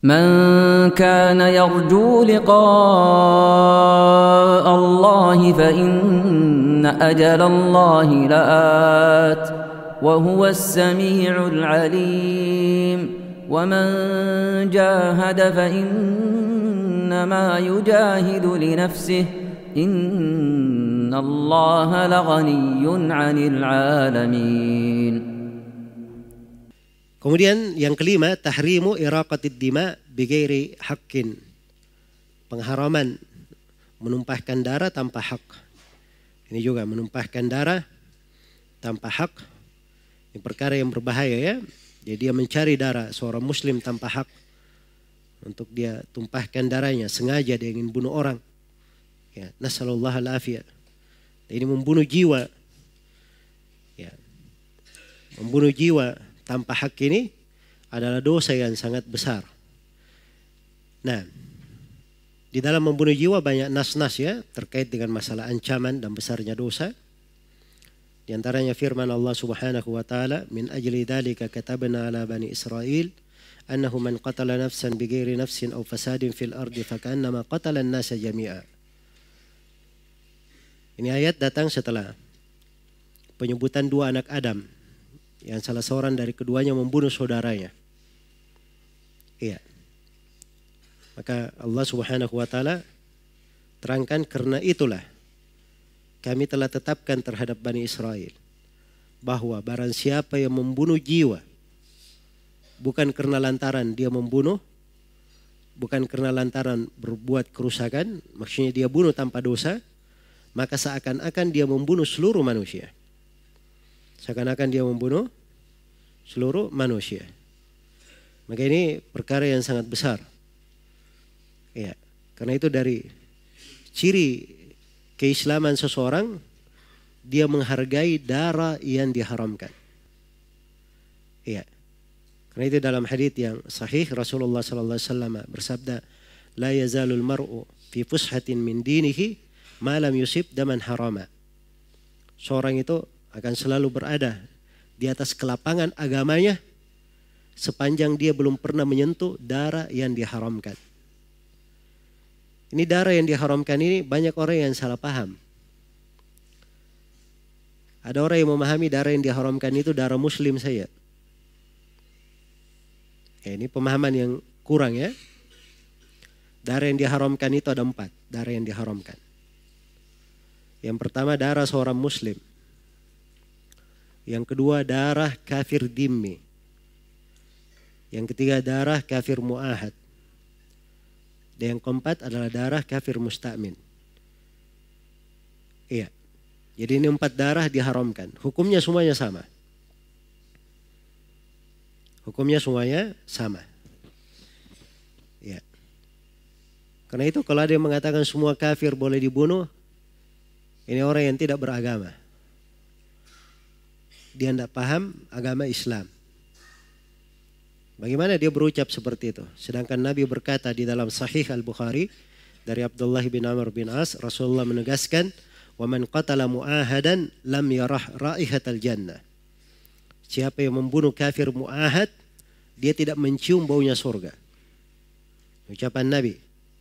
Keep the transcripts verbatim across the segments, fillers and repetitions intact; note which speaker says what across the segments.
Speaker 1: من كان يرجو لقاء الله فإن أجل الله لآت وهو السميع العليم ومن جاهد فإنما يجاهد لنفسه إن الله لغني عن العالمين.
Speaker 2: Kemudian yang kelima, tahrimu iraqatid dima bighairi haqqin. Pengharaman menumpahkan darah tanpa hak. Ini juga menumpahkan darah tanpa hak. Ini perkara yang berbahaya ya. Jadi dia mencari darah seorang muslim tanpa hak. Untuk dia tumpahkan darahnya. Sengaja dia ingin bunuh orang. Ya, nasallallahu al-afiyah. Ini membunuh jiwa. Ya. Membunuh jiwa tanpa hak ini adalah dosa yang sangat besar. Nah, di dalam membunuh jiwa banyak nas-nas ya terkait dengan masalah ancaman dan besarnya dosa. Di antaranya firman Allah Subhanahu wa taala, "Min ajli dzalika katabna 'ala bani Israil annahu man qatala nafsan bighairi nafsin aw fasadin fil ardi fakannama qatala an-nasa jami'a." Ini ayat datang setelah penyebutan dua anak Adam yang salah seorang dari keduanya membunuh saudaranya. Iya. Maka Allah Subhanahu wa taala terangkan, karena itulah kami telah tetapkan terhadap Bani Israel bahwa barang siapa yang membunuh jiwa bukan karena lantaran dia membunuh, bukan karena lantaran berbuat kerusakan, maksudnya dia bunuh tanpa dosa, maka seakan-akan dia membunuh seluruh manusia. Seakan-akan dia membunuh seluruh manusia. Maka ini perkara yang sangat besar. Ya, karena itu dari ciri keislaman seseorang, dia menghargai darah yang diharamkan. Ya, karena itu dalam hadits yang sahih Rasulullah sallallahu alaihi wasallam bersabda, "La yazalul mar'u fi fushatin min dinihi ma lam yusib daman harama." Seorang itu akan selalu berada di atas kelapangan agamanya sepanjang dia belum pernah menyentuh darah yang diharamkan. Ini darah yang diharamkan ini banyak orang yang salah paham. Ada orang yang memahami darah yang diharamkan itu darah muslim saja. Ya, ini pemahaman yang kurang ya. Darah yang diharamkan itu ada empat. Darah yang diharamkan. Yang pertama darah seorang muslim. Yang kedua darah kafir dhimmi. Yang ketiga darah kafir mu'ahad. Dan yang keempat adalah darah kafir musta'min. Iya. Jadi ini empat darah diharamkan. Hukumnya semuanya sama. Hukumnya semuanya sama. Iya. Karena itu kalau ada yang mengatakan semua kafir boleh dibunuh, ini orang yang tidak beragama. Dia tidak paham agama Islam. Bagaimana dia berucap seperti itu? Sedangkan Nabi berkata di dalam Sahih Al-Bukhari dari Abdullah bin Amr bin As, Rasulullah menegaskan, "Wa man qatala mu'ahadan lam yarah raihatal jannah." Siapa yang membunuh kafir mu'ahad, dia tidak mencium baunya surga. Ucapan Nabi.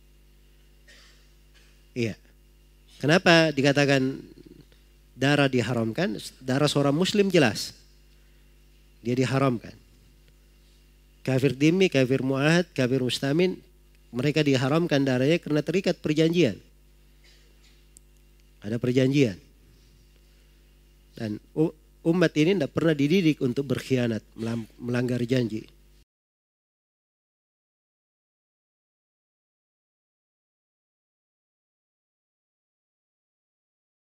Speaker 2: Iya. Kenapa dikatakan darah diharamkan? Darah seorang muslim jelas. Dia diharamkan. Kafir dhimmi, kafir mu'ahad, kafir mustamin, mereka diharamkan darahnya karena terikat perjanjian. Ada perjanjian. Dan umat ini tidak pernah dididik untuk berkhianat, melanggar janji.